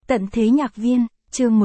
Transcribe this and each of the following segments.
Tận thế nhạc viên, chương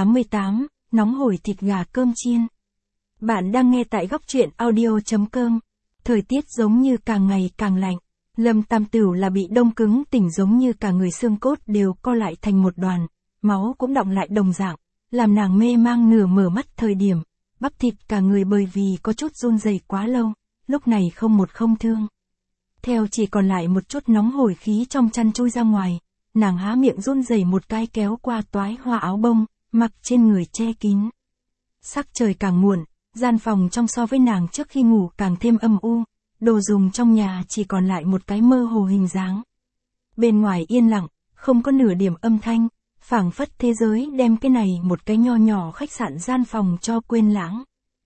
188, nóng hổi thịt gà cơm chiên. Bạn đang nghe tại góc truyện audio.com. Thời tiết giống như càng ngày càng lạnh. Lâm Tam Tửu là bị đông cứng tỉnh, giống như cả người xương cốt đều co lại thành một đoàn, máu cũng đọng lại đồng dạng, làm nàng mê mang nửa mở mắt thời điểm, bắp thịt cả người bởi vì có chút run rẩy quá lâu, lúc này không một không thương. Theo chỉ còn lại một chút nóng hổi khí trong chăn chui ra ngoài, nàng há miệng run rẩy một cái kéo qua toái hoa áo bông, mặc trên người che kín. Sắc trời càng muộn, gian phòng trong so với nàng trước khi ngủ càng thêm âm u, đồ dùng trong nhà chỉ còn lại một cái mơ hồ hình dáng. Bên ngoài yên lặng, không có nửa điểm âm thanh, phảng phất thế giới đem cái này một cái nho nhỏ khách sạn gian phòng cho quên lãng.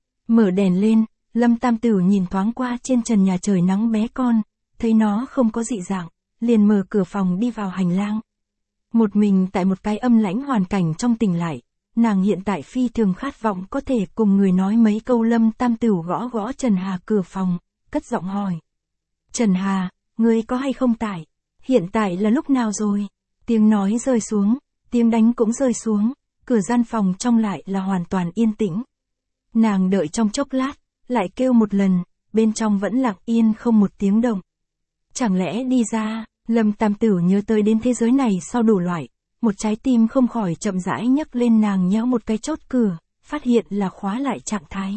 Mở đèn lên, Lâm Tam Tửu nhìn thoáng qua trên trần nhà trời nắng bé con, thấy nó không có dị dạng, liền mở cửa phòng đi vào hành lang. Một mình tại một cái âm lãnh hoàn cảnh trong tỉnh lại, nàng hiện tại phi thường khát vọng có thể cùng người nói mấy câu. Lâm Tam Tửu gõ gõ Trần Hà cửa phòng, cất giọng hỏi. Trần Hà, ngươi có hay không tại? Hiện tại là lúc nào rồi? Tiếng nói rơi xuống, tiếng đánh cũng rơi xuống, cửa gian phòng trong lại là hoàn toàn yên tĩnh. Nàng đợi trong chốc lát, lại kêu một lần, bên trong vẫn lặng yên không một tiếng động. Chẳng lẽ đi ra? Lâm Tam Tửu nhớ tới đến thế giới này sau đủ loại, một trái tim không khỏi chậm rãi nhấc lên. Nàng nhéo một cái chốt cửa, phát hiện là khóa lại trạng thái.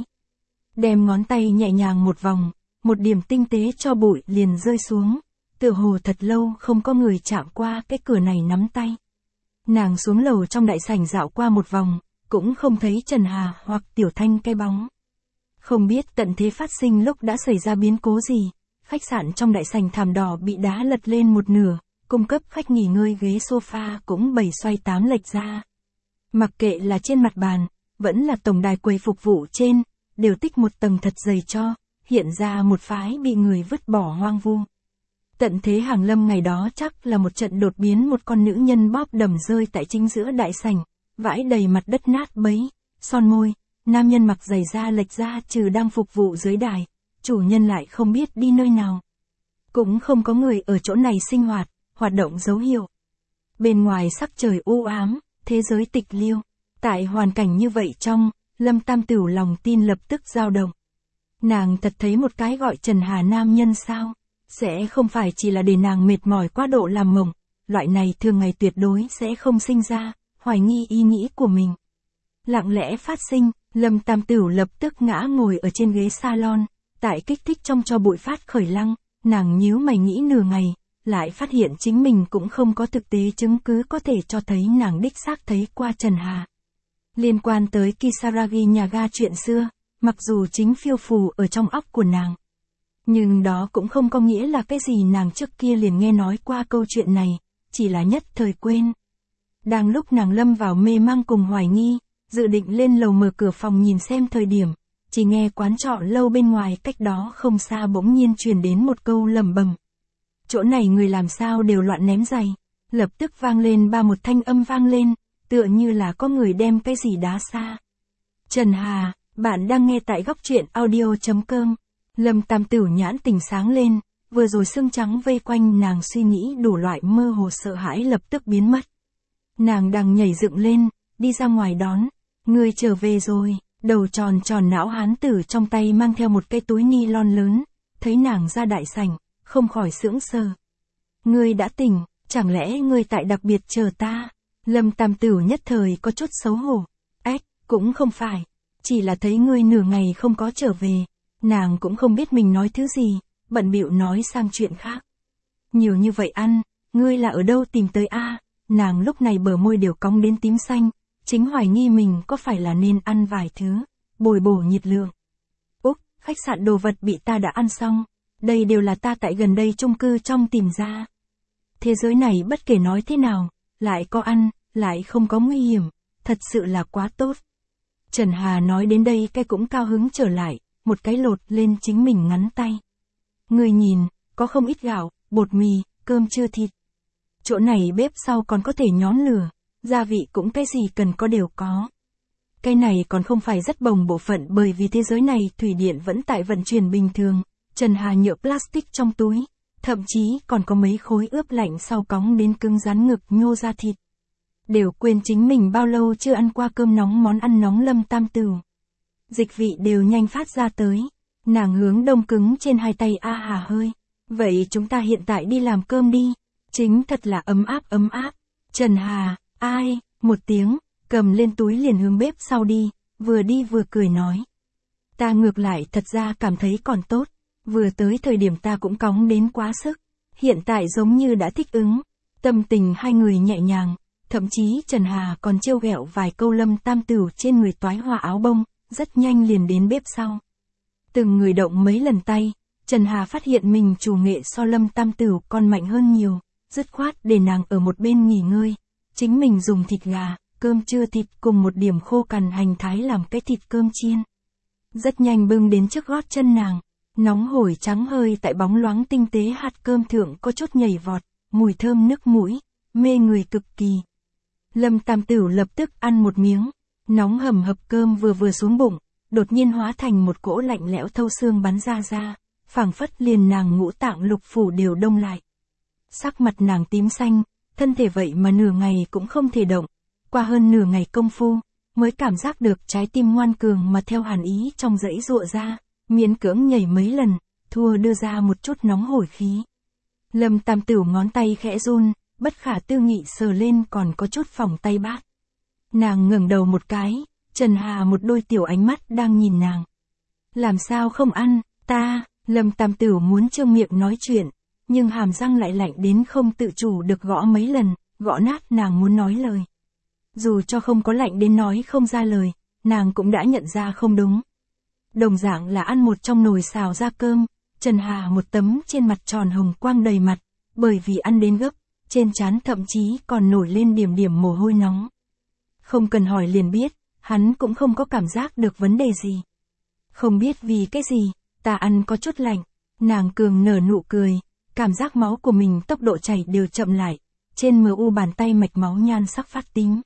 Đem ngón tay nhẹ nhàng một vòng, một điểm tinh tế cho bụi liền rơi xuống, tựa hồ thật lâu không có người chạm qua cái cửa này nắm tay. Nàng xuống lầu trong đại sảnh dạo qua một vòng, cũng không thấy Trần Hà hoặc Tiểu Thanh cái bóng. Không biết tận thế phát sinh lúc đã xảy ra biến cố gì. Khách sạn trong đại sảnh thảm đỏ bị đá lật lên một nửa, cung cấp khách nghỉ ngơi ghế sofa cũng 7 xoay 8 lệch ra. Mặc kệ là trên mặt bàn, vẫn là tổng đài quầy phục vụ trên, đều tích một tầng thật dày cho, hiện ra một phái bị người vứt bỏ hoang vu. Tận thế hàng lâm ngày đó chắc là một trận đột biến. Một con nữ nhân bóp đầm rơi tại chính giữa đại sảnh, vãi đầy mặt đất nát bấy, son môi, nam nhân mặc giày da lệch ra trừ đang phục vụ dưới đài. Chủ nhân lại không biết đi nơi nào. Cũng không có người ở chỗ này sinh hoạt, hoạt động dấu hiệu. Bên ngoài sắc trời u ám, thế giới tịch liêu. Tại hoàn cảnh như vậy trong, Lâm Tam Tửu lòng tin lập tức dao động. Nàng thật thấy một cái gọi Trần Hà nam nhân sao? Sẽ không phải chỉ là để nàng mệt mỏi quá độ làm mộng. Loại này thường ngày tuyệt đối sẽ không sinh ra, hoài nghi ý nghĩ của mình. Lặng lẽ phát sinh, Lâm Tam Tửu lập tức ngã ngồi ở trên ghế salon. Tại kích thích trong cho bụi phát khởi lăng, nàng nhíu mày nghĩ nửa ngày, lại phát hiện chính mình cũng không có thực tế chứng cứ có thể cho thấy nàng đích xác thấy qua Trần Hà. Liên quan tới Kisaragi nhà ga chuyện xưa, mặc dù chính phiêu phù ở trong óc của nàng. Nhưng đó cũng không có nghĩa là cái gì nàng trước kia liền nghe nói qua câu chuyện này, chỉ là nhất thời quên. Đang lúc nàng lâm vào mê mang cùng hoài nghi, dự định lên lầu mở cửa phòng nhìn xem thời điểm. Chỉ nghe quán trọ lâu bên ngoài cách đó không xa bỗng nhiên truyền đến một câu lẩm bẩm. Chỗ này người làm sao đều loạn ném giày. Lập tức vang lên một thanh âm vang lên, tựa như là có người đem cái gì đá xa. Trần Hà, bạn đang nghe tại góc truyện audio.com. Lâm Tam Tửu nhãn tỉnh sáng lên, vừa rồi sương trắng vây quanh nàng suy nghĩ đủ loại mơ hồ sợ hãi lập tức biến mất. Nàng đang nhảy dựng lên, đi ra ngoài đón. Người trở về rồi. Đầu tròn tròn não hán tử trong tay mang theo một cái túi ni lon lớn, thấy nàng ra đại sảnh, không khỏi sững sờ. Ngươi đã tỉnh, chẳng lẽ ngươi tại đặc biệt chờ ta? Lâm Tam Tửu nhất thời có chút xấu hổ. Cũng không phải, chỉ là thấy ngươi nửa ngày không có trở về. Nàng cũng không biết mình nói thứ gì, bận bịu nói sang chuyện khác. Nhiều như vậy ăn, ngươi là ở đâu tìm tới a? Nàng lúc này bờ môi đều cong đến tím xanh. Chính hoài nghi mình có phải là nên ăn vài thứ, bồi bổ nhiệt lượng. Khách sạn đồ vật bị ta đã ăn xong, đây đều là ta tại gần đây chung cư trong tìm ra. Thế giới này bất kể nói thế nào, lại có ăn, lại không có nguy hiểm, thật sự là quá tốt. Trần Hà nói đến đây cái cũng cao hứng trở lại, một cái lột lên chính mình ngắn tay. Người nhìn, có không ít gạo, bột mì, cơm chưa thịt. Chỗ này bếp sau còn có thể nhón lửa. Gia vị cũng cái gì cần có đều có. Cái này còn không phải rất bồng bộ phận bởi vì thế giới này thủy điện vẫn tại vận chuyển bình thường. Trần Hà nhựa plastic trong túi, thậm chí còn có mấy khối ướp lạnh sau cóng đến cứng rắn ngực nhô ra thịt. đều quên chính mình bao lâu chưa ăn qua cơm nóng món ăn nóng Lâm Tam Tửu. Dịch vị đều nhanh phát ra tới. Nàng hướng đông cứng trên hai tay a hà hơi. Vậy chúng ta hiện tại đi làm cơm đi. Chính thật là ấm áp ấm áp. Trần Hà, ai, một tiếng, cầm lên túi liền hướng bếp sau đi vừa cười nói. Ta ngược lại thật ra cảm thấy còn tốt, vừa tới thời điểm ta cũng cóng đến quá sức, hiện tại giống như đã thích ứng, tâm tình hai người nhẹ nhàng, thậm chí Trần Hà còn trêu ghẹo vài câu Lâm Tam Tửu trên người toái hoa áo bông, rất nhanh liền đến bếp sau. Từng người động mấy lần tay, Trần Hà phát hiện mình chủ nghệ so Lâm Tam Tửu còn mạnh hơn nhiều, dứt khoát để nàng ở một bên nghỉ ngơi, chính mình dùng thịt gà, cơm trưa thịt cùng một điểm khô cằn hành thái làm cái thịt cơm chiên. Rất nhanh bưng đến trước gót chân nàng, nóng hổi trắng hơi tại bóng loáng tinh tế hạt cơm thượng có chút nhảy vọt, mùi thơm nức mũi, mê người cực kỳ. Lâm Tam Tửu lập tức ăn một miếng, nóng hầm hập cơm vừa xuống bụng, đột nhiên hóa thành một cỗ lạnh lẽo thâu xương bắn ra, phảng phất liền nàng ngũ tạng lục phủ đều đông lại. Sắc mặt nàng tím xanh, thân thể vậy mà nửa ngày cũng không thể động, qua hơn nửa ngày công phu, mới cảm giác được trái tim ngoan cường mà theo hàn ý trong dãy ruộng ra, miễn cưỡng nhảy mấy lần, thua đưa ra một chút nóng hổi khí. Lâm Tam Tửu ngón tay khẽ run, bất khả tư nghị sờ lên còn có chút phỏng tay bát. Nàng ngẩng đầu một cái, Trần Hà một đôi tiểu ánh mắt đang nhìn nàng. Làm sao không ăn, ta, Lâm Tam Tửu muốn trương miệng nói chuyện, nhưng hàm răng lại lạnh đến không tự chủ được gõ mấy lần, gõ nát nàng muốn nói lời. Dù cho không có lạnh đến nói không ra lời, nàng cũng đã nhận ra không đúng. Đồng dạng là ăn một trong nồi xào ra cơm, Trần Hà một tấm trên mặt tròn hồng quang đầy mặt, bởi vì ăn đến gấp, trên trán thậm chí còn nổi lên điểm điểm mồ hôi nóng. Không cần hỏi liền biết, hắn cũng không có cảm giác được vấn đề gì. Không biết vì cái gì, ta ăn có chút lạnh, nàng cường nở nụ cười, cảm giác máu của mình tốc độ chảy đều chậm lại, trên MU bàn tay mạch máu nhan sắc phát tím.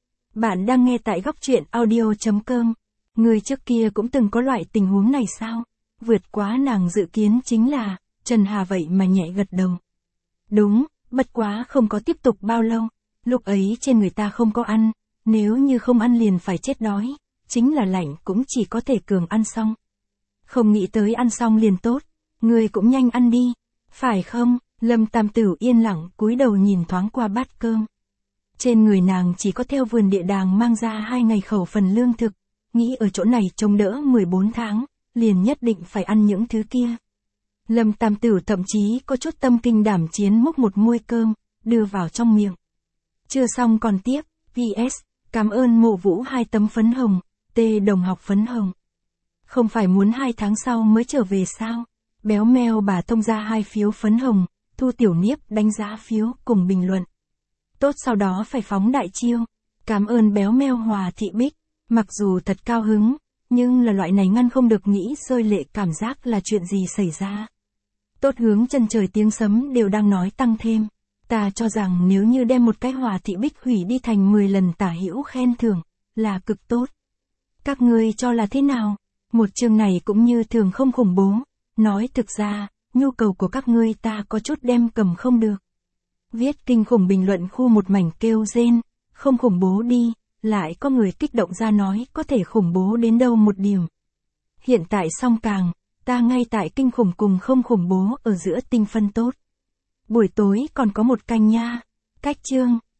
Bạn đang nghe tại góc truyện audio.com. Người trước kia cũng từng có loại tình huống này sao? Vượt quá nàng dự kiến chính là, Trần Hà vậy mà nhẹ gật đầu. Đúng, bất quá không có tiếp tục bao lâu, lúc ấy trên người ta không có ăn, nếu như không ăn liền phải chết đói, chính là lạnh cũng chỉ có thể cường ăn xong. Không nghĩ tới ăn xong liền tốt, người cũng nhanh ăn đi, phải không? Lâm Tam Tửu yên lặng cúi đầu nhìn thoáng qua bát cơm. Trên người nàng chỉ có theo vườn địa đàng mang ra 2 ngày khẩu phần lương thực, nghĩ ở chỗ này chống đỡ 14 tháng, liền nhất định phải ăn những thứ kia. Lâm Tam Tửu thậm chí có chút tâm kinh đảm chiến múc một muôi cơm, đưa vào trong miệng. Chưa xong còn tiếp, PS, cảm ơn Mộ Vũ 2 tấm phấn hồng, T đồng học phấn hồng. Không phải muốn 2 tháng sau mới trở về sao? Béo meo bà thông ra 2 phiếu phấn hồng, Thu Tiểu Niếp đánh giá phiếu cùng bình luận. Tốt sau đó phải phóng đại chiêu. Cảm ơn béo meo Hòa Thị Bích, mặc dù thật cao hứng, nhưng là loại này ngăn không được nghĩ rơi lệ cảm giác là chuyện gì xảy ra. Tốt hướng chân trời tiếng sấm đều đang nói tăng thêm. Ta cho rằng nếu như đem một cái Hòa Thị Bích hủy đi thành 10 lần tả hữu khen thưởng, là cực tốt. Các ngươi cho là thế nào? Một chương này cũng như thường không khủng bố. Nói thực ra, nhu cầu của các ngươi ta có chút đem cầm không được. Viết kinh khủng bình luận khu một mảnh kêu rên, không khủng bố đi, lại có người kích động ra nói có thể khủng bố đến đâu một điểm. Hiện tại song càng, ta ngay tại kinh khủng cùng không khủng bố ở giữa tinh phân tốt. Buổi tối còn có một canh nha. Cách chương,